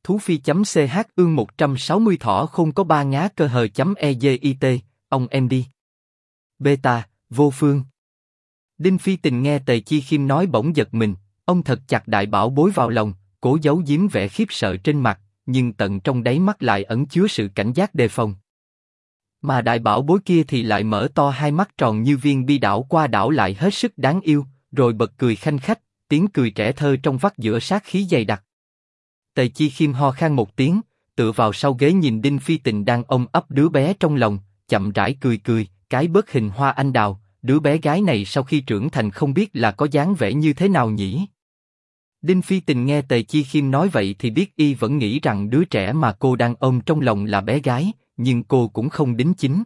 Thú phi.ch ương 160 thỏ không có ba ngá cơ hờ.ezit, ông em đi. Beta, vô phương. Đinh Phi Tình nghe Tề Chi Khiêm nói bỗng giật mình, ông thật chặt đại bảo bối vào lòng, cố giấu giếm vẻ khiếp sợ trên mặt, nhưng tận trong đáy mắt lại ẩn chứa sự cảnh giác đề phòng. Mà đại bảo bối kia thì lại mở to hai mắt tròn như viên bi đảo qua đảo lại hết sức đáng yêu, rồi bật cười khanh khách, tiếng cười trẻ thơ trong vắt giữa sát khí dày đặc. Tề Chi Khiêm ho khan một tiếng, tựa vào sau ghế nhìn Đinh Phi Tình đang ôm ấp đứa bé trong lòng, chậm rãi cười cười, cái bớt hình hoa anh đào, đứa bé gái này sau khi trưởng thành không biết là có dáng vẻ như thế nào nhỉ? Đinh Phi Tình nghe Tề Chi Khiêm nói vậy thì biết y vẫn nghĩ rằng đứa trẻ mà cô đang ôm trong lòng là bé gái, nhưng cô cũng không đính chính.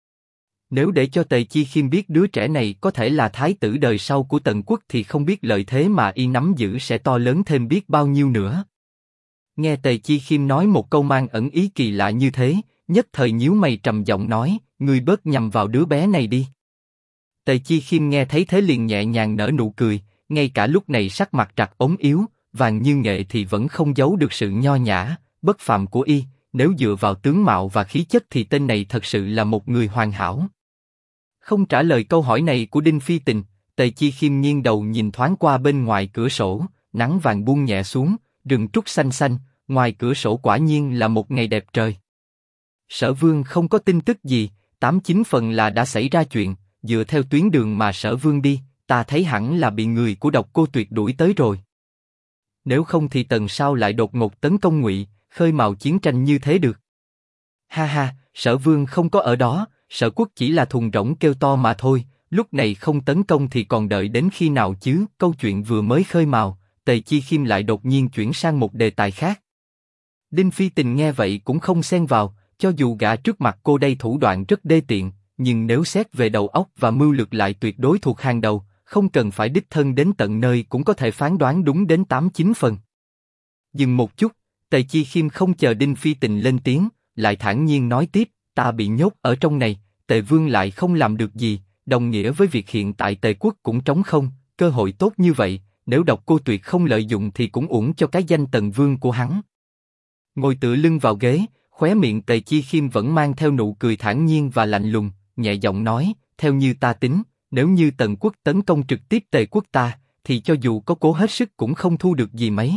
Nếu để cho Tề Chi Khiêm biết đứa trẻ này có thể là thái tử đời sau của Tần Quốc thì không biết lợi thế mà y nắm giữ sẽ to lớn thêm biết bao nhiêu nữa. Nghe Tề Chi Khiêm nói một câu mang ẩn ý kỳ lạ như thế, nhất thời nhíu mày trầm giọng nói, ngươi bớt nhầm vào đứa bé này đi. Tề Chi Khiêm nghe thấy thế liền nhẹ nhàng nở nụ cười, ngay cả lúc này sắc mặt trặc ốm yếu, vàng như nghệ thì vẫn không giấu được sự nho nhã, bất phàm của y. Nếu dựa vào tướng mạo và khí chất thì tên này thật sự là một người hoàn hảo. Không trả lời câu hỏi này của Đinh Phi Tình, Tề Chi Khiêm nghiêng đầu nhìn thoáng qua bên ngoài cửa sổ, nắng vàng buông nhẹ xuống, rừng trúc xanh xanh, ngoài cửa sổ quả nhiên là một ngày đẹp trời. Sở Vương không có tin tức gì, 89 phần là đã xảy ra chuyện, dựa theo tuyến đường mà Sở Vương đi, ta thấy hẳn là bị người của Độc Cô Tuyệt đuổi tới rồi. Nếu không thì Tần sao lại đột ngột tấn công Ngụy, khơi mào chiến tranh như thế được? Ha ha, Sở Vương không có ở đó, Sở Quốc chỉ là thùng rỗng kêu to mà thôi, lúc này không tấn công thì còn đợi đến khi nào chứ? Câu chuyện vừa mới khơi mào, Tề Chi Khiêm lại đột nhiên chuyển sang một đề tài khác. Đinh Phi Tình nghe vậy cũng không xen vào, cho dù gã trước mặt cô đây thủ đoạn rất đê tiện, nhưng nếu xét về đầu óc và mưu lược lại tuyệt đối thuộc hàng đầu, không cần phải đích thân đến tận nơi cũng có thể phán đoán đúng đến 8-9 phần. Dừng một chút, Tề Chi Khiêm không chờ Đinh Phi Tình lên tiếng, lại thản nhiên nói tiếp, ta bị nhốt ở trong này, Tề Vương lại không làm được gì, đồng nghĩa với việc hiện tại Tề Quốc cũng trống không, cơ hội tốt như vậy, nếu Độc Cô Tuyệt không lợi dụng thì cũng uổng cho cái danh Tần Vương của hắn. Ngồi tựa lưng vào ghế, khóe miệng Tề Chi Khiêm vẫn mang theo nụ cười thản nhiên và lạnh lùng, nhẹ giọng nói, theo như ta tính, nếu như Tần Quốc tấn công trực tiếp Tề Quốc ta, thì cho dù có cố hết sức cũng không thu được gì mấy.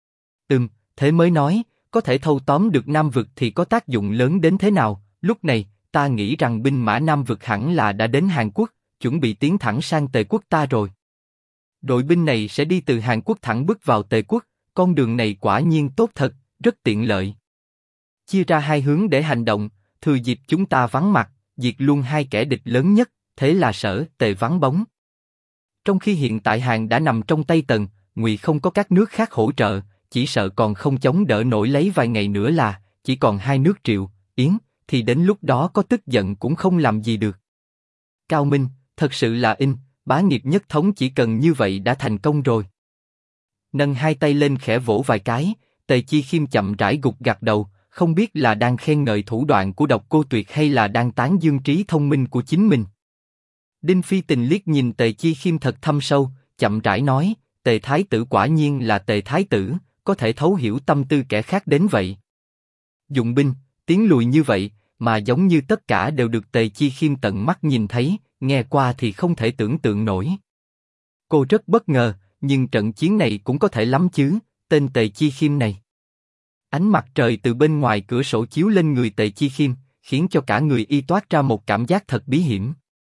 Thế mới nói, có thể thâu tóm được Nam Vực thì có tác dụng lớn đến thế nào, lúc này, ta nghĩ rằng binh mã Nam Vực hẳn là đã đến Hàn Quốc, chuẩn bị tiến thẳng sang Tề Quốc ta rồi. Đội binh này sẽ đi từ Hàn Quốc thẳng bước vào Tề Quốc, con đường này quả nhiên tốt thật, rất tiện lợi. Chia ra hai hướng để hành động, thừa dịp chúng ta vắng mặt, diệt luôn hai kẻ địch lớn nhất, thế là Sở Tề vắng bóng. Trong khi hiện tại Hàn đã nằm trong tay Tần, Ngụy không có các nước khác hỗ trợ, chỉ sợ còn không chống đỡ nổi lấy vài ngày nữa là, chỉ còn hai nước Triệu, Yến, thì đến lúc đó có tức giận cũng không làm gì được. Cao minh, thật sự là bá nghiệp nhất thống chỉ cần như vậy đã thành công rồi. Nâng hai tay lên khẽ vỗ vài cái, Tề Chi Khiêm chậm rãi gục gặt đầu, không biết là đang khen ngợi thủ đoạn của Độc Cô Tuyệt hay là đang tán dương trí thông minh của chính mình. Đinh Phi Tình liếc nhìn Tề Chi Khiêm thật thâm sâu, chậm rãi nói, Tề Thái Tử quả nhiên là Tề Thái Tử, có thể thấu hiểu tâm tư kẻ khác đến vậy. Dụng binh, tiến lùi như vậy, mà giống như tất cả đều được Tề Chi Khiêm tận mắt nhìn thấy, nghe qua thì không thể tưởng tượng nổi. Cô rất bất ngờ, nhưng trận chiến này cũng có thể lắm chứ, tên Tề Chi Khiêm này. Ánh mặt trời từ bên ngoài cửa sổ chiếu lên người Tề Chi Khiêm, khiến cho cả người y toát ra một cảm giác thật bí hiểm.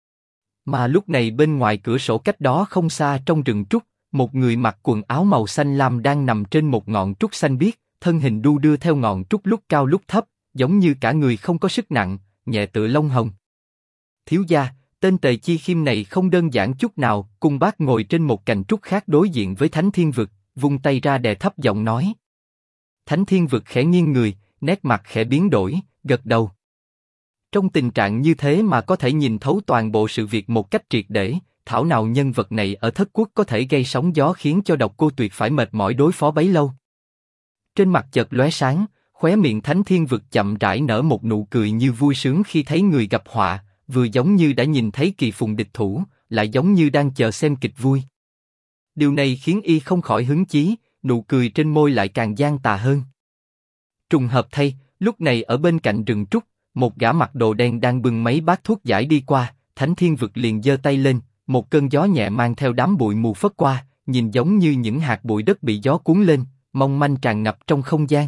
Mà lúc này bên ngoài cửa sổ cách đó không xa trong rừng trúc, một người mặc quần áo màu xanh lam đang nằm trên một ngọn trúc xanh biếc, thân hình đu đưa theo ngọn trúc lúc cao lúc thấp, giống như cả người không có sức nặng, nhẹ tựa lông hồng. Thiếu gia, tên Tề Chi Khiêm này không đơn giản chút nào. Cung Bác ngồi trên một cành trúc khác đối diện với Thánh Thiên Vực, vung tay ra đè thấp giọng nói. Thánh Thiên Vực khẽ nghiêng người, nét mặt khẽ biến đổi, gật đầu. Trong tình trạng như thế mà có thể nhìn thấu toàn bộ sự việc một cách triệt để, thảo nào nhân vật này ở Thất Quốc có thể gây sóng gió khiến cho Độc Cô Tuyệt phải mệt mỏi đối phó bấy lâu. Trên mặt chợt lóe sáng, khóe miệng Thánh Thiên Vực chậm rãi nở một nụ cười như vui sướng khi thấy người gặp họa, vừa giống như đã nhìn thấy kỳ phùng địch thủ, lại giống như đang chờ xem kịch vui. Điều này khiến y không khỏi hứng chí, nụ cười trên môi lại càng gian tà hơn. Trùng hợp thay, lúc này ở bên cạnh rừng trúc, một gã mặc đồ đen đang bưng mấy bát thuốc giải đi qua, Thánh Thiên Vực liền giơ tay lên, một cơn gió nhẹ mang theo đám bụi mù phất qua, nhìn giống như những hạt bụi đất bị gió cuốn lên, mong manh tràn ngập trong không gian.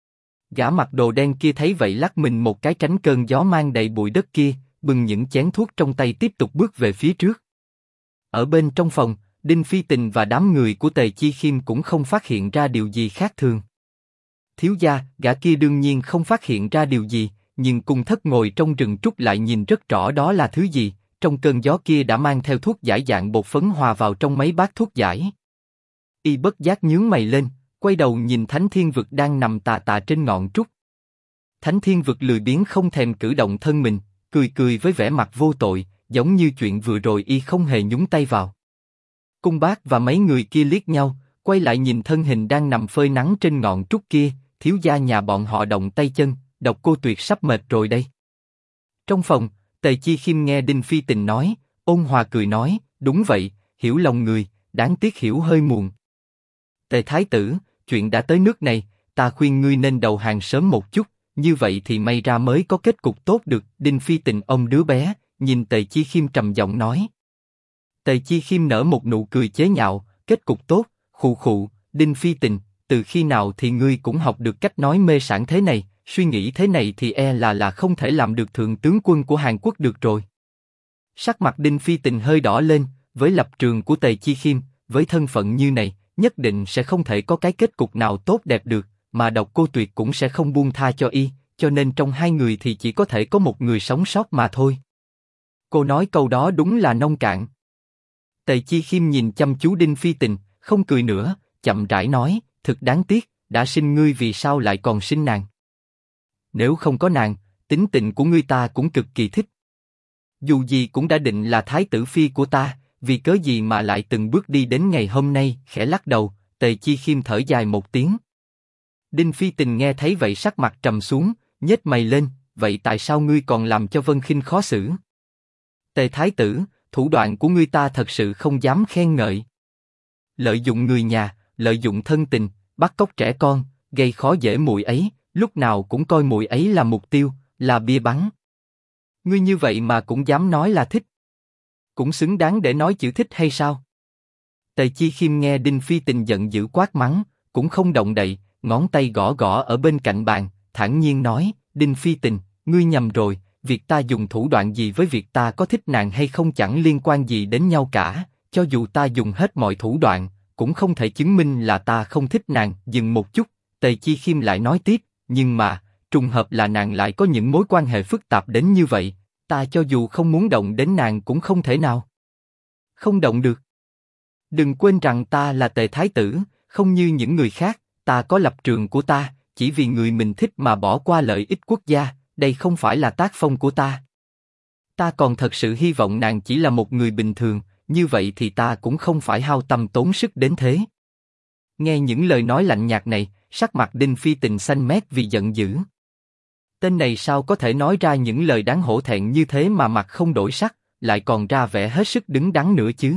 Gã mặc đồ đen kia thấy vậy lắc mình một cái tránh cơn gió mang đầy bụi đất kia, bưng những chén thuốc trong tay tiếp tục bước về phía trước. Ở bên trong phòng, Đinh Phi Tình và đám người của Tề Chi Khiêm cũng không phát hiện ra điều gì khác thường. Thiếu gia, gã kia đương nhiên không phát hiện ra điều gì, nhưng Cung Thất ngồi trong rừng trúc lại nhìn rất rõ đó là thứ gì, trong cơn gió kia đã mang theo thuốc giải dạng bột phấn hòa vào trong mấy bát thuốc giải. Y bất giác nhướng mày lên, quay đầu nhìn Thánh Thiên Vực đang nằm tà tà trên ngọn trúc. Thánh Thiên Vực lười biếng không thèm cử động thân mình, cười cười với vẻ mặt vô tội, giống như chuyện vừa rồi y không hề nhúng tay vào. Cung Bác và mấy người kia liếc nhau, quay lại nhìn thân hình đang nằm phơi nắng trên ngọn trúc kia, thiếu gia nhà bọn họ động tay chân, Độc Cô Tuyệt sắp mệt rồi đây. Trong phòng, Tề Chi Khiêm nghe Đinh Phi Tình nói, ôn hòa cười nói, đúng vậy, hiểu lòng người, đáng tiếc hiểu hơi muộn. Tề Thái Tử, chuyện đã tới nước này, ta khuyên ngươi nên đầu hàng sớm một chút, như vậy thì may ra mới có kết cục tốt được. Đinh Phi Tình ôm đứa bé, nhìn Tề Chi Khiêm trầm giọng nói. Tề Chi Khiêm nở một nụ cười chế nhạo, kết cục tốt, khụ khụ, Đinh Phi Tình, từ khi nào thì ngươi cũng học được cách nói mê sảng thế này, suy nghĩ thế này thì là không thể làm được thượng tướng quân của Hàn Quốc được rồi. Sắc mặt Đinh Phi Tình hơi đỏ lên, với lập trường của Tề Chi Khiêm, với thân phận như này, nhất định sẽ không thể có cái kết cục nào tốt đẹp được, mà Độc Cô Tuyệt cũng sẽ không buông tha cho y, cho nên trong hai người thì chỉ có thể có một người sống sót mà thôi. Cô nói câu đó đúng là nông cạn. Tề Chi Khiêm nhìn chăm chú Đinh Phi Tình, không cười nữa, chậm rãi nói, thực đáng tiếc, đã sinh ngươi vì sao lại còn sinh nàng. Nếu không có nàng, tính tình của ngươi ta cũng cực kỳ thích. Dù gì cũng đã định là thái tử phi của ta, vì cớ gì mà lại từng bước đi đến ngày hôm nay. Khẽ lắc đầu, Tề Chi Khiêm thở dài một tiếng. Đinh Phi Tình nghe thấy vậy sắc mặt trầm xuống, nhếch mày lên, vậy tại sao ngươi còn làm cho Vân Khinh khó xử? Tề Thái Tử, thủ đoạn của ngươi ta thật sự không dám khen ngợi. Lợi dụng người nhà, lợi dụng thân tình, bắt cóc trẻ con, gây khó dễ muội ấy, lúc nào cũng coi muội ấy là mục tiêu, là bia bắn. Ngươi như vậy mà cũng dám nói là thích, cũng xứng đáng để nói chữ thích hay sao? Tề Chi Khiêm nghe Đinh Phi Tình giận dữ quát mắng, cũng không động đậy, ngón tay gõ gõ ở bên cạnh bàn, thản nhiên nói, Đinh Phi Tình, ngươi nhầm rồi, việc ta dùng thủ đoạn gì với việc ta có thích nàng hay không chẳng liên quan gì đến nhau cả, cho dù ta dùng hết mọi thủ đoạn, cũng không thể chứng minh là ta không thích nàng. Dừng một chút, Tề Chi Khiêm lại nói tiếp, nhưng mà, trùng hợp là nàng lại có những mối quan hệ phức tạp đến như vậy, ta cho dù không muốn động đến nàng cũng không thể nào. Không động được. Đừng quên rằng ta là Tề Thái Tử, không như những người khác, ta có lập trường của ta, chỉ vì người mình thích mà bỏ qua lợi ích quốc gia, đây không phải là tác phong của ta. Ta còn thật sự hy vọng nàng chỉ là một người bình thường, như vậy thì ta cũng không phải hao tâm tốn sức đến thế. Nghe những lời nói lạnh nhạt này, sắc mặt Đinh Phi Tình xanh mét vì giận dữ. Tên này sao có thể nói ra những lời đáng hổ thẹn như thế mà mặt không đổi sắc, lại còn ra vẻ hết sức đứng đắn nữa chứ?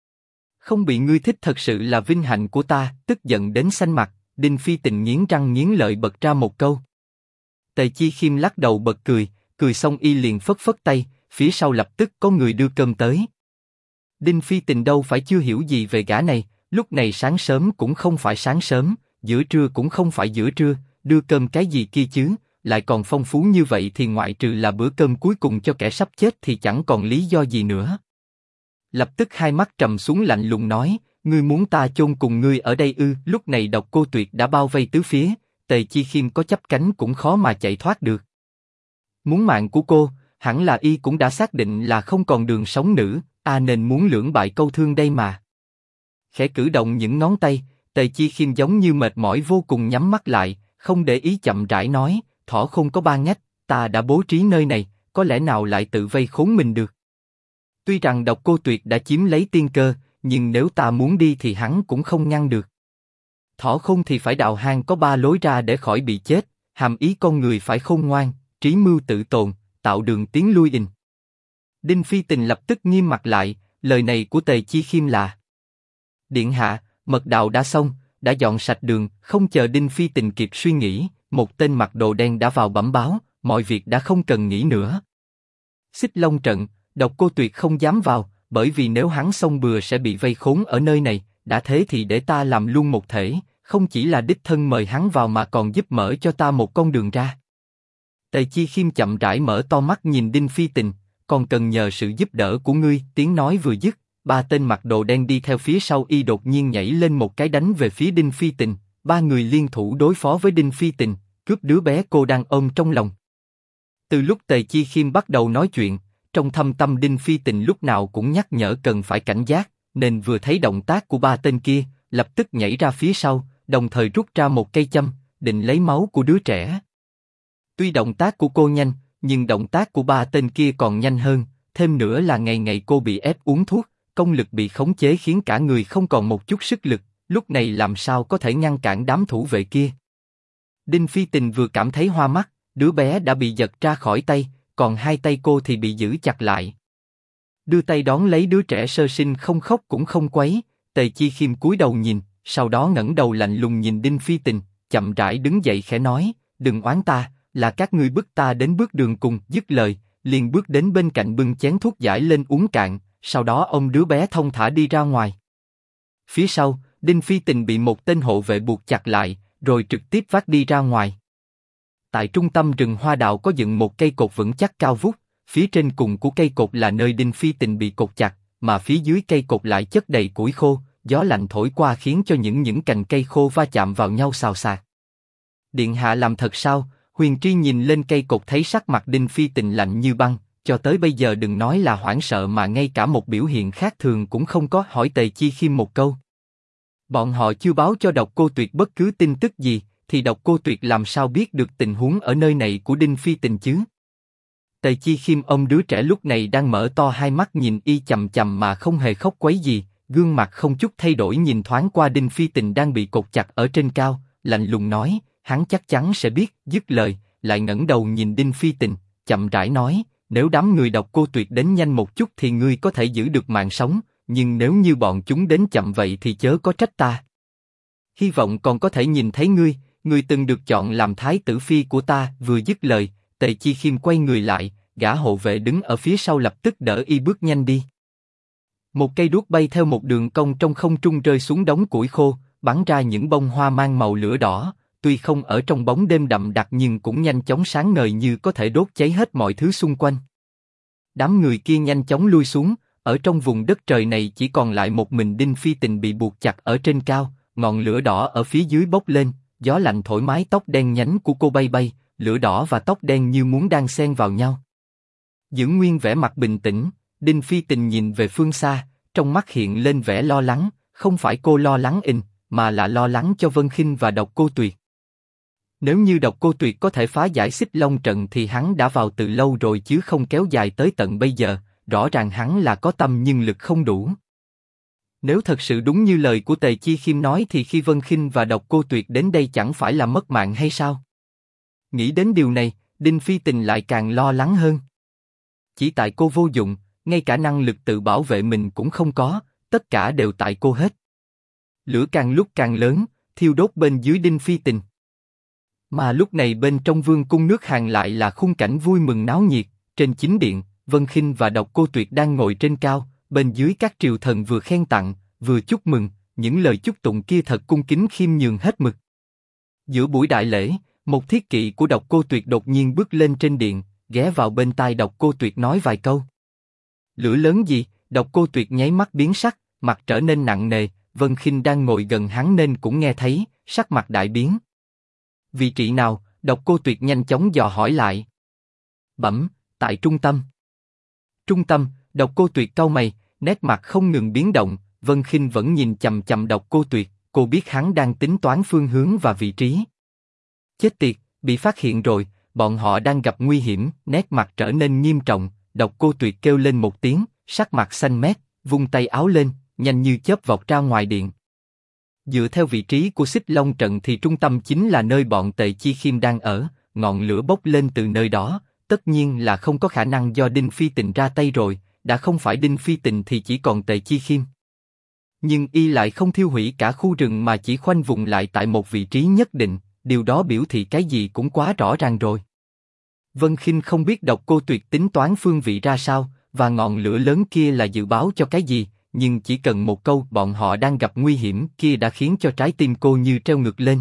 Không bị ngươi thích thật sự là vinh hạnh của ta. Tức giận đến xanh mặt, Đinh Phi Tình nghiến răng nghiến lợi bật ra một câu. Tề Chi Khiêm lắc đầu bật cười, cười xong y liền phất phất tay, phía sau lập tức có người đưa cơm tới. Đinh Phi Tình đâu phải chưa hiểu gì về gã này, lúc này sáng sớm cũng không phải sáng sớm, giữa trưa cũng không phải giữa trưa, đưa cơm cái gì kia chứ, lại còn phong phú như vậy thì ngoại trừ là bữa cơm cuối cùng cho kẻ sắp chết thì chẳng còn lý do gì nữa. Lập tức hai mắt trầm xuống lạnh lùng nói, ngươi muốn ta chôn cùng ngươi ở đây ư? Lúc này Độc Cô Tuyệt đã bao vây tứ phía, Tề Chi Khiêm có chấp cánh cũng khó mà chạy thoát được. Muốn mạng của cô, hẳn là y cũng đã xác định là không còn đường sống nữa, nên muốn lưỡng bại câu thương đây mà. Khẽ cử động những ngón tay, Tề Chi Khiêm giống như mệt mỏi vô cùng nhắm mắt lại, không để ý chậm rãi nói, thỏ không có ba ngách, ta đã bố trí nơi này, có lẽ nào lại tự vây khốn mình được. Tuy rằng Độc Cô Tuyệt đã chiếm lấy tiên cơ, nhưng nếu ta muốn đi thì hắn cũng không ngăn được. Thỏ khôn thì phải đào hang có ba lối ra để khỏi bị chết, hàm ý con người phải khôn ngoan, trí mưu tự tồn, tạo đường tiến lui in. Đinh Phi Tình lập tức nghiêm mặt lại, lời này của Tề Chi Khiêm là: Điện hạ, mật đạo đã xong, đã dọn sạch đường. Không chờ Đinh Phi Tình kịp suy nghĩ, một tên mặc đồ đen đã vào bẩm báo, mọi việc đã không cần nghĩ nữa. Xích Long trận, Độc Cô Tuyệt không dám vào, bởi vì nếu hắn xông bừa sẽ bị vây khốn ở nơi này, đã thế thì để ta làm luôn một thể, không chỉ là đích thân mời hắn vào mà còn giúp mở cho ta một con đường ra. Tề Chi Khiêm chậm rãi mở to mắt nhìn Đinh Phi Tình, còn cần nhờ sự giúp đỡ của ngươi. Tiếng nói vừa dứt, ba tên mặc đồ đen đi theo phía sau y đột nhiên nhảy lên một cái đánh về phía Đinh Phi Tình, ba người liên thủ đối phó với Đinh Phi Tình, cướp đứa bé cô đang ôm trong lòng. Từ lúc Tề Chi Khiêm bắt đầu nói chuyện, trong thâm tâm Đinh Phi Tình lúc nào cũng nhắc nhở cần phải cảnh giác, nên vừa thấy động tác của ba tên kia, lập tức nhảy ra phía sau, đồng thời rút ra một cây châm, định lấy máu của đứa trẻ. Tuy động tác của cô nhanh, nhưng động tác của ba tên kia còn nhanh hơn, thêm nữa là ngày ngày cô bị ép uống thuốc, công lực bị khống chế khiến cả người không còn một chút sức lực, lúc này làm sao có thể ngăn cản đám thủ vệ kia. Đinh Phi Tình vừa cảm thấy hoa mắt, đứa bé đã bị giật ra khỏi tay, còn hai tay cô thì bị giữ chặt lại. Đưa tay đón lấy đứa trẻ sơ sinh không khóc cũng không quấy, Tề Chi Khiêm cúi đầu nhìn, sau đó ngẩng đầu lạnh lùng nhìn Đinh Phi Tình, chậm rãi đứng dậy khẽ nói, đừng oán ta, là các ngươi bức ta đến bước đường cùng. Dứt lời, liền bước đến bên cạnh bưng chén thuốc giải lên uống cạn, sau đó ôm đứa bé thông thả đi ra ngoài. Phía sau, Đinh Phi Tình bị một tên hộ vệ buộc chặt lại, rồi trực tiếp vác đi ra ngoài. Tại trung tâm rừng hoa đào có dựng một cây cột vững chắc cao vút, phía trên cùng của cây cột là nơi Đinh Phi Tình bị cột chặt, mà phía dưới cây cột lại chất đầy củi khô, gió lạnh thổi qua khiến cho những cành cây khô va chạm vào nhau xào xạc. Điện hạ làm thật sao? Huyền Tri nhìn lên cây cột thấy sắc mặt Đinh Phi Tình lạnh như băng, cho tới bây giờ đừng nói là hoảng sợ mà ngay cả một biểu hiện khác thường cũng không có. Hỏi Tề Chi Khiêm một câu. Bọn họ chưa báo cho Độc Cô Tuyệt bất cứ tin tức gì, thì Độc Cô Tuyệt làm sao biết được tình huống ở nơi này của Đinh Phi Tình chứ? Tề Chi Khiêm ôm đứa trẻ lúc này đang mở to hai mắt nhìn y chằm chằm mà không hề khóc quấy gì, gương mặt không chút thay đổi nhìn thoáng qua Đinh Phi Tình đang bị cột chặt ở trên cao, lạnh lùng nói, hắn chắc chắn sẽ biết. Dứt lời, lại ngẩng đầu nhìn Đinh Phi Tình, chậm rãi nói, nếu đám người Độc Cô Tuyệt đến nhanh một chút thì ngươi có thể giữ được mạng sống, nhưng nếu như bọn chúng đến chậm vậy thì chớ có trách ta. Hy vọng còn có thể nhìn thấy ngươi, ngươi từng được chọn làm thái tử phi của ta. Vừa dứt lời, Tề Chi Khiêm quay người lại, gã hộ vệ đứng ở phía sau lập tức đỡ y bước nhanh đi. Một cây đuốc bay theo một đường cong trong không trung rơi xuống đống củi khô, bắn ra những bông hoa mang màu lửa đỏ, tuy không ở trong bóng đêm đậm đặc nhưng cũng nhanh chóng sáng ngời như có thể đốt cháy hết mọi thứ xung quanh. Đám người kia nhanh chóng lui xuống, ở trong vùng đất trời này chỉ còn lại một mình Đinh Phi Tình bị buộc chặt ở trên cao, ngọn lửa đỏ ở phía dưới bốc lên, gió lạnh thổi mái tóc đen nhánh của cô bay bay, lửa đỏ và tóc đen như muốn đan xen vào nhau. Giữ nguyên vẻ mặt bình tĩnh, Đinh Phi Tình nhìn về phương xa, trong mắt hiện lên vẻ lo lắng, không phải cô lo lắng mà là lo lắng cho Vân Khinh và Độc Cô Tuyệt. Nếu như Độc Cô Tuyệt có thể phá giải Xích Long trận thì hắn đã vào từ lâu rồi chứ không kéo dài tới tận bây giờ, rõ ràng hắn là có tâm nhưng lực không đủ. Nếu thật sự đúng như lời của Tề Chi Khiêm nói thì khi Vân Khinh và Độc Cô Tuyệt đến đây chẳng phải là mất mạng hay sao? Nghĩ đến điều này, Đinh Phi Tình lại càng lo lắng hơn. Chỉ tại cô vô dụng, ngay cả năng lực tự bảo vệ mình cũng không có, tất cả đều tại cô hết. Lửa càng lúc càng lớn, thiêu đốt bên dưới Đinh Phi Tình. Mà lúc này bên trong vương cung nước Hàn lại là khung cảnh vui mừng náo nhiệt, trên chính điện, Vân Khinh và Độc Cô Tuyệt đang ngồi trên cao, bên dưới các triều thần vừa khen tặng, vừa chúc mừng, những lời chúc tụng kia thật cung kính khiêm nhường hết mực. Giữa buổi đại lễ, một thiết kỵ của Độc Cô Tuyệt đột nhiên bước lên trên điện, ghé vào bên tai Độc Cô Tuyệt nói vài câu. Lửa lớn gì? Độc Cô Tuyệt nháy mắt biến sắc, mặt trở nên nặng nề. Vân Khinh đang ngồi gần hắn nên cũng nghe thấy, sắc mặt đại biến. Vị trí nào? Độc Cô Tuyệt nhanh chóng dò hỏi lại. Bẩm, tại trung tâm. Trung tâm? Độc Cô Tuyệt cau mày, nét mặt không ngừng biến động. Vân Khinh vẫn nhìn chằm chằm Độc Cô Tuyệt, cô biết hắn đang tính toán phương hướng và vị trí. Chết tiệt, bị phát hiện rồi, bọn họ đang gặp nguy hiểm. Nét mặt trở nên nghiêm trọng, Độc Cô Tuyệt kêu lên một tiếng, sắc mặt xanh mét, vung tay áo lên, nhanh như chớp vọt ra ngoài điện. Dựa theo vị trí của Xích Long trận thì trung tâm chính là nơi bọn Tề Chi Khiêm đang ở, ngọn lửa bốc lên từ nơi đó, tất nhiên là không có khả năng do Đinh Phi Tình ra tay rồi, đã không phải Đinh Phi Tình thì chỉ còn Tề Chi Khiêm. Nhưng y lại không thiêu hủy cả khu rừng mà chỉ khoanh vùng lại tại một vị trí nhất định, điều đó biểu thị cái gì cũng quá rõ ràng rồi. Vân Khinh không biết Độc Cô Tuyệt tính toán phương vị ra sao, và ngọn lửa lớn kia là dự báo cho cái gì, nhưng chỉ cần một câu bọn họ đang gặp nguy hiểm kia đã khiến cho trái tim cô như treo ngược lên.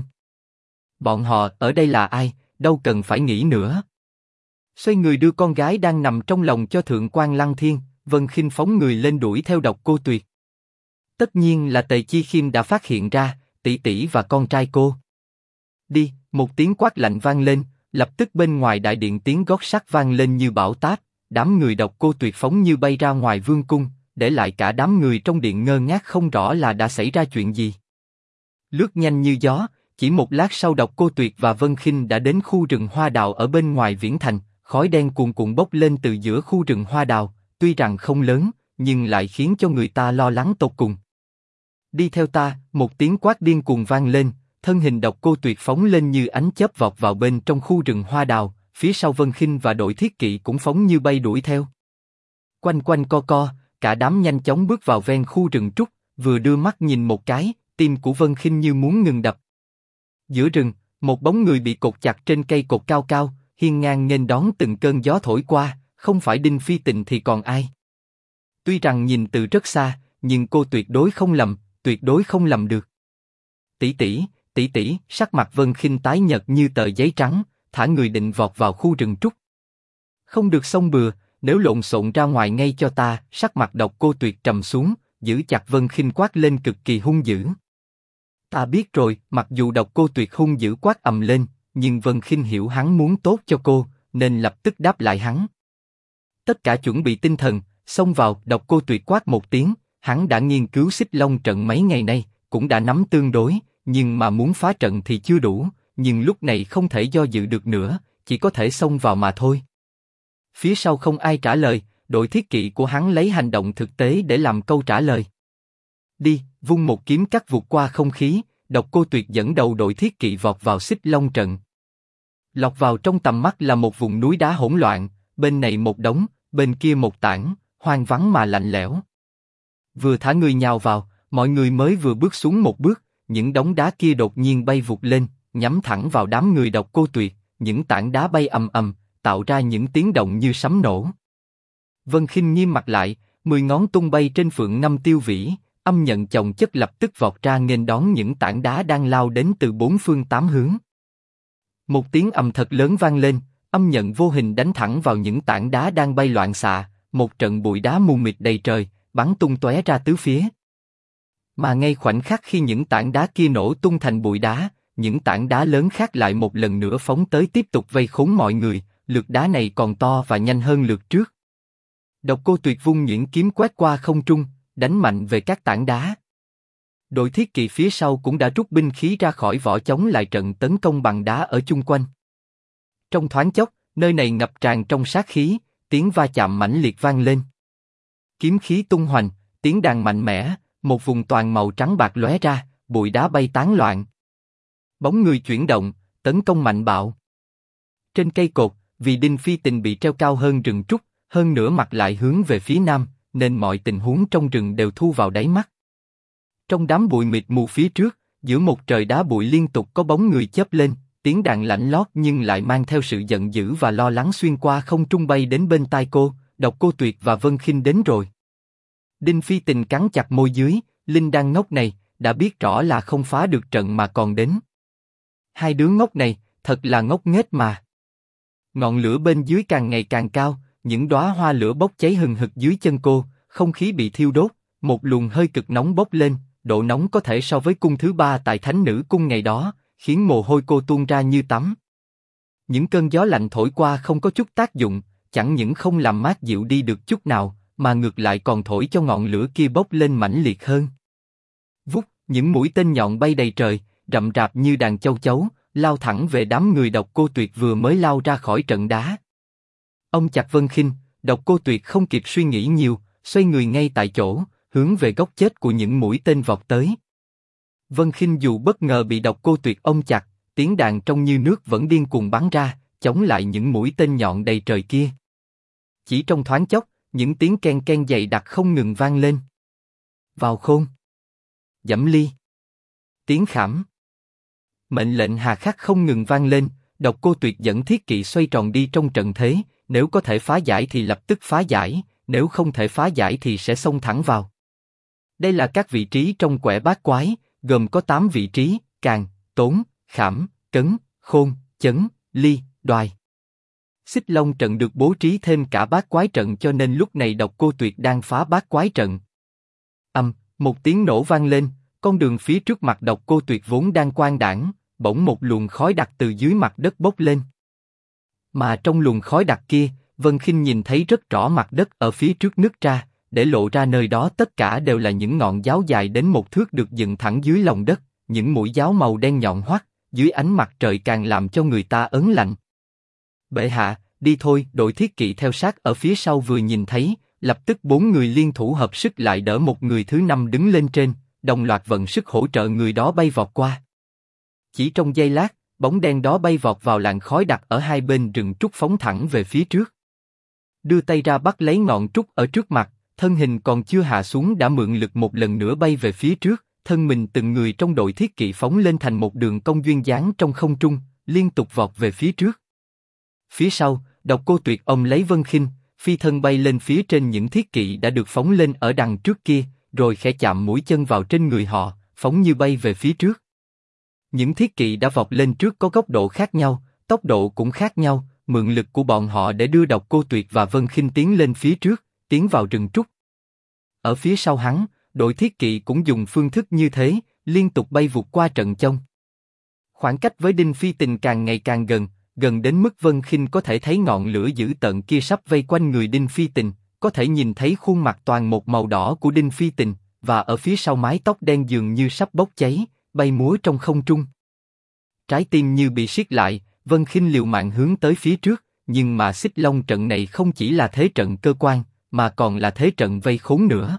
Bọn họ ở đây là ai, đâu cần phải nghĩ nữa. Xoay người đưa con gái đang nằm trong lòng cho Thượng quan Lăng Thiên, Vân Khinh phóng người lên đuổi theo Độc Cô Tuyệt. Tất nhiên là Tề Chi Khiêm đã phát hiện ra, tỷ tỷ và con trai cô. Đi, một tiếng quát lạnh vang lên, lập tức bên ngoài đại điện tiếng gót sắt vang lên như bão táp, đám người Độc Cô Tuyệt phóng như bay ra ngoài vương cung, để lại cả đám người trong điện ngơ ngác không rõ là đã xảy ra chuyện gì. Lướt nhanh như gió, chỉ một lát sau Độc Cô Tuyệt và Vân Khinh đã đến khu rừng hoa đào ở bên ngoài Viễn Thành, khói đen cuồn cuộn bốc lên từ giữa khu rừng hoa đào, tuy rằng không lớn, nhưng lại khiến cho người ta lo lắng tột cùng. Đi theo ta, một tiếng quát điên cuồng vang lên, thân hình Độc Cô Tuyệt phóng lên như ánh chớp vọt vào bên trong khu rừng hoa đào, phía sau Vân Khinh và đội thiết kỵ cũng phóng như bay đuổi theo. Quanh quanh co co, cả đám nhanh chóng bước vào ven khu rừng trúc, vừa đưa mắt nhìn một cái, tim của Vân Khinh như muốn ngừng đập. Giữa rừng, một bóng người bị cột chặt trên cây cột cao cao, hiên ngang nghênh đón từng cơn gió thổi qua, không phải Đinh Phi Tịnh thì còn ai. Tuy rằng nhìn từ rất xa, nhưng cô tuyệt đối không lầm được. Tỷ tỷ, sắc mặt Vân Khinh tái nhợt như tờ giấy trắng, thả người định vọt vào khu rừng trúc. Không được xông bừa, nếu lộn xộn ra ngoài ngay cho ta. Sắc mặt Độc Cô Tuyệt trầm xuống, giữ chặt Vân Khinh quát lên cực kỳ hung dữ. Ta biết rồi. Mặc dù Độc Cô Tuyệt hung dữ quát ầm lên, nhưng Vân Khinh hiểu hắn muốn tốt cho cô, nên lập tức đáp lại hắn. Tất cả chuẩn bị tinh thần, xông vào. Độc Cô Tuyệt quát một tiếng, hắn đã nghiên cứu Xích Long trận mấy ngày nay, cũng đã nắm tương đối, nhưng mà muốn phá trận thì chưa đủ, nhưng lúc này không thể do dự được nữa, chỉ có thể xông vào mà thôi. Phía sau không ai trả lời, đội thiết kỵ của hắn lấy hành động thực tế để làm câu trả lời. Đi, vung một kiếm cắt vụt qua không khí, Độc Cô Tuyệt dẫn đầu đội thiết kỵ vọt vào Xích Long trận. Lọt vào trong tầm mắt là một vùng núi đá hỗn loạn, bên này một đống, bên kia một tảng, hoang vắng mà lạnh lẽo. Vừa thả người nhào vào, mọi người mới vừa bước xuống một bước, những đống đá kia đột nhiên bay vụt lên, nhắm thẳng vào đám người Độc Cô Tuyệt, những tảng đá bay ầm ầm, tạo ra những tiếng động như sấm nổ. Vân Khinh nghiêm mặt lại, 10 ngón tung bay trên phượng ngâm tiêu vĩ, âm nhận chồng chất lập tức vọt ra nghênh đón những tảng đá đang lao đến từ bốn phương tám hướng. Một tiếng ầm thật lớn vang lên, âm nhận vô hình đánh thẳng vào những tảng đá đang bay loạn xạ, một trận bụi đá mù mịt đầy trời, bắn tung tóe ra tứ phía. Mà ngay khoảnh khắc khi những tảng đá kia nổ tung thành bụi đá, những tảng đá lớn khác lại một lần nữa phóng tới tiếp tục vây khốn mọi người, lượt đá này còn to và nhanh hơn lượt trước. Độc Cô Tuyệt vung nhuyễn kiếm quét qua không trung, đánh mạnh về các tảng đá. Đội thiết kỵ phía sau cũng đã rút binh khí ra khỏi vỏ chống lại trận tấn công bằng đá ở chung quanh. Trong thoáng chốc, nơi này ngập tràn trong sát khí, tiếng va chạm mãnh liệt vang lên. Kiếm khí tung hoành, tiếng đàn mạnh mẽ, một vùng toàn màu trắng bạc lóe ra, bụi đá bay tán loạn. Bóng người chuyển động, tấn công mạnh bạo. Trên cây cột, vì Đinh Phi Tịnh bị treo cao hơn rừng trúc, hơn nữa mặt lại hướng về phía nam, nên mọi tình huống trong rừng đều thu vào đáy mắt. Trong đám bụi mịt mù phía trước, giữa một trời đá bụi liên tục có bóng người chớp lên, tiếng đàn lạnh lót nhưng lại mang theo sự giận dữ và lo lắng xuyên qua không trung bay đến bên tai cô. Độc Cô Tuyệt và Vân Khinh đến rồi. Đinh Phi Tịnh cắn chặt môi dưới, Linh đan ngốc này, đã biết rõ là không phá được trận mà còn đến. Hai đứa ngốc này, thật là ngốc nghếch mà. Ngọn lửa bên dưới càng ngày càng cao, những đóa hoa lửa bốc cháy hừng hực dưới chân cô, không khí bị thiêu đốt, một luồng hơi cực nóng bốc lên, độ nóng có thể so với cung thứ 3 tại Thánh Nữ Cung ngày đó, khiến mồ hôi cô tuôn ra như tắm. Những cơn gió lạnh thổi qua không có chút tác dụng, chẳng những không làm mát dịu đi được chút nào, mà ngược lại còn thổi cho ngọn lửa kia bốc lên mãnh liệt hơn. Vút, những mũi tên nhọn bay đầy trời, rậm rạp như đàn châu chấu, lao thẳng về đám người Độc Cô Tuyệt vừa mới lao ra khỏi trận đá. Ông chặt Vân Khinh, Độc Cô Tuyệt không kịp suy nghĩ nhiều, xoay người ngay tại chỗ, hướng về góc chết của những mũi tên vọt tới. Vân Khinh dù bất ngờ bị Độc Cô Tuyệt ôm chặt, tiếng đàn trong như nước vẫn điên cuồng bắn ra, chống lại những mũi tên nhọn đầy trời kia. Chỉ trong thoáng chốc, những tiếng ken ken dày đặc không ngừng vang lên. Vào khôn, dẫm ly, tiếng khảm. Mệnh lệnh hà khắc không ngừng vang lên, Độc Cô Tuyệt dẫn thiết kỵ xoay tròn đi trong trận thế, nếu có thể phá giải thì lập tức phá giải, nếu không thể phá giải thì sẽ xông thẳng vào. Đây là các vị trí trong quẻ bát quái, gồm có 8 vị trí: Càn, Tốn, Khảm, Cấn, Khôn, Chấn, Ly, Đoài. Xích Long trận được bố trí thêm cả bát quái trận, cho nên lúc này Độc Cô Tuyệt đang phá bát quái trận. Một tiếng nổ vang lên, con đường phía trước mặt Độc Cô Tuyệt vốn đang quang đãng, bỗng một luồng khói đặc từ dưới mặt đất bốc lên. Mà trong luồng khói đặc kia, Vân Khinh nhìn thấy rất rõ mặt đất ở phía trước nứt ra, để lộ ra nơi đó tất cả đều là những ngọn giáo dài đến 1 thước được dựng thẳng dưới lòng đất, những mũi giáo màu đen nhọn hoắt, dưới ánh mặt trời càng làm cho người ta ớn lạnh. Bệ hạ, đi thôi. Đội thiết kỵ theo sát ở phía sau vừa nhìn thấy, lập tức 4 người liên thủ hợp sức lại đỡ một người thứ 5 đứng lên trên, đồng loạt vận sức hỗ trợ người đó bay vọt qua. Chỉ trong giây lát, bóng đen đó bay vọt vào làn khói đặc ở hai bên rừng trúc, phóng thẳng về phía trước. Đưa tay ra bắt lấy ngọn trúc ở trước mặt, thân hình còn chưa hạ xuống đã mượn lực một lần nữa bay về phía trước, thân mình từng người trong đội thiết kỵ phóng lên thành một đường cong duyên dáng trong không trung, liên tục vọt về phía trước. Phía sau, Độc Cô Tuyệt ôm lấy Vân Khinh, phi thân bay lên phía trên những thiết kỵ đã được phóng lên ở đằng trước kia, rồi khẽ chạm mũi chân vào trên người họ, phóng như bay về phía trước. Những thiết kỵ đã vọt lên trước có góc độ khác nhau, tốc độ cũng khác nhau, mượn lực của bọn họ để đưa Độc Cô Tuyệt và Vân Khinh tiến lên phía trước, tiến vào rừng trúc. Ở phía sau hắn, đội thiết kỵ cũng dùng phương thức như thế, liên tục bay vụt qua trận chông. Khoảng cách với Đinh Phi Tình càng ngày càng gần, gần đến mức Vân Khinh có thể thấy ngọn lửa dữ tợn kia sắp vây quanh người Đinh Phi Tình, có thể nhìn thấy khuôn mặt toàn một màu đỏ của Đinh Phi Tình, và ở phía sau mái tóc đen dường như sắp bốc cháy, bay múa trong không trung. Trái tim như bị siết lại, Vân Khinh liều mạng hướng tới phía trước, nhưng mà Xích Long trận này không chỉ là thế trận cơ quan, mà còn là thế trận vây khốn nữa.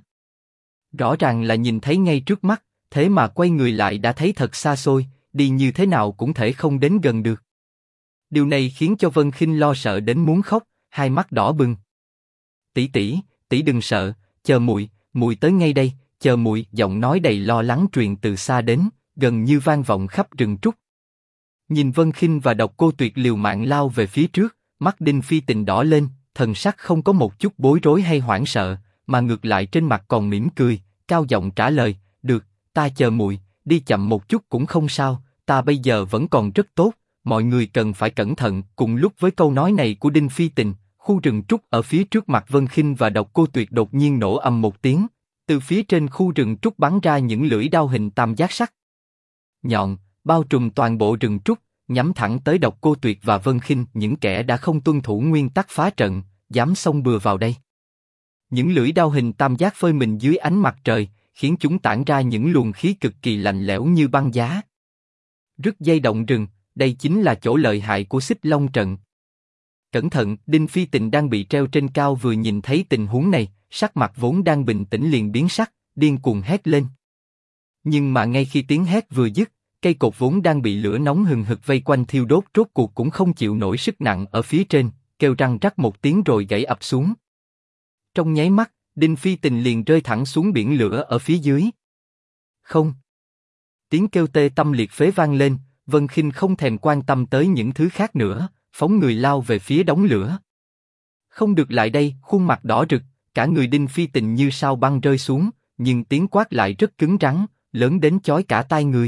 Rõ ràng là nhìn thấy ngay trước mắt, thế mà quay người lại đã thấy thật xa xôi, đi như thế nào cũng thể không đến gần được. Điều này khiến cho Vân Khinh lo sợ đến muốn khóc, hai mắt đỏ bừng. Tỷ tỷ, tỷ đừng sợ, chờ muội, muội tới ngay đây, chờ muội. Giọng nói đầy lo lắng truyền từ xa đến, gần như vang vọng khắp rừng trúc. Nhìn Vân Khinh và Độc Cô Tuyệt liều mạng lao về phía trước, mắt Đinh Phi Tình đỏ lên, thần sắc không có một chút bối rối hay hoảng sợ, mà ngược lại trên mặt còn mỉm cười, cao giọng trả lời: được, ta chờ muội, đi chậm một chút cũng không sao, ta bây giờ vẫn còn rất tốt, mọi người cần phải cẩn thận. Cùng lúc với câu nói này của Đinh Phi Tình, khu rừng trúc ở phía trước mặt Vân Khinh và Độc Cô Tuyệt đột nhiên nổ ầm một tiếng, từ phía trên khu rừng trúc bắn ra những lưỡi đao hình tam giác sắc nhọn, bao trùm toàn bộ rừng trúc, nhắm thẳng tới Độc Cô Tuyệt và Vân Khinh. Những kẻ đã không tuân thủ nguyên tắc phá trận, dám xông bừa vào đây. Những lưỡi đao hình tam giác phơi mình dưới ánh mặt trời, khiến chúng tản ra những luồng khí cực kỳ lạnh lẽo như băng giá. Rứt dây động rừng, đây chính là chỗ lợi hại của Xích Long trận. Cẩn thận! Đinh Phi Tình đang bị treo trên cao vừa nhìn thấy tình huống này, sắc mặt vốn đang bình tĩnh liền biến sắc, điên cuồng hét lên. Nhưng mà ngay khi tiếng hét vừa dứt, cây cột vốn đang bị lửa nóng hừng hực vây quanh thiêu đốt rốt cuộc cũng không chịu nổi sức nặng ở phía trên, kêu răng rắc một tiếng rồi gãy ập xuống. Trong nháy mắt, Đinh Phi Tình liền rơi thẳng xuống biển lửa ở phía dưới. Không! Tiếng kêu tê tâm liệt phế vang lên, Vân Khinh không thèm quan tâm tới những thứ khác nữa, phóng người lao về phía đống lửa. Không được lại đây! Khuôn mặt đỏ rực, cả người Đinh Phi Tình như sao băng rơi xuống, nhưng tiếng quát lại rất cứng rắn, lớn đến chói cả tai người.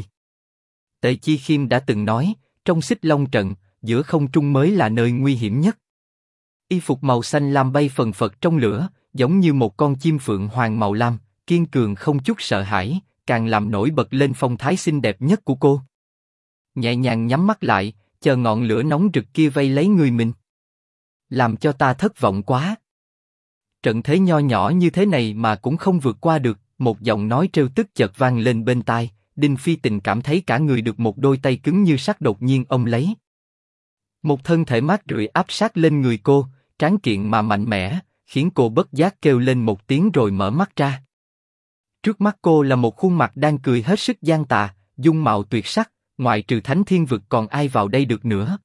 Tề Chi Khiêm đã từng nói, trong Xích Long trận, giữa không trung mới là nơi nguy hiểm nhất. Y phục màu xanh lam bay phần phật trong lửa, giống như một con chim phượng hoàng màu lam, kiên cường không chút sợ hãi, càng làm nổi bật lên phong thái xinh đẹp nhất của cô. Nhẹ nhàng nhắm mắt lại, chờ ngọn lửa nóng rực kia vây lấy người mình. Làm cho ta thất vọng quá. Trận thế nho nhỏ như thế này mà cũng không vượt qua được. Một giọng nói trêu tức chợt vang lên bên tai. Đinh Phi Tình cảm thấy cả người được một đôi tay cứng như sắt đột nhiên ôm lấy. Một thân thể mát rượi áp sát lên người cô, tráng kiện mà mạnh mẽ, khiến cô bất giác kêu lên một tiếng rồi mở mắt ra. Trước mắt cô là một khuôn mặt đang cười hết sức gian tà, dung mạo tuyệt sắc, ngoại trừ Thánh Thiên Vực còn ai vào đây được nữa.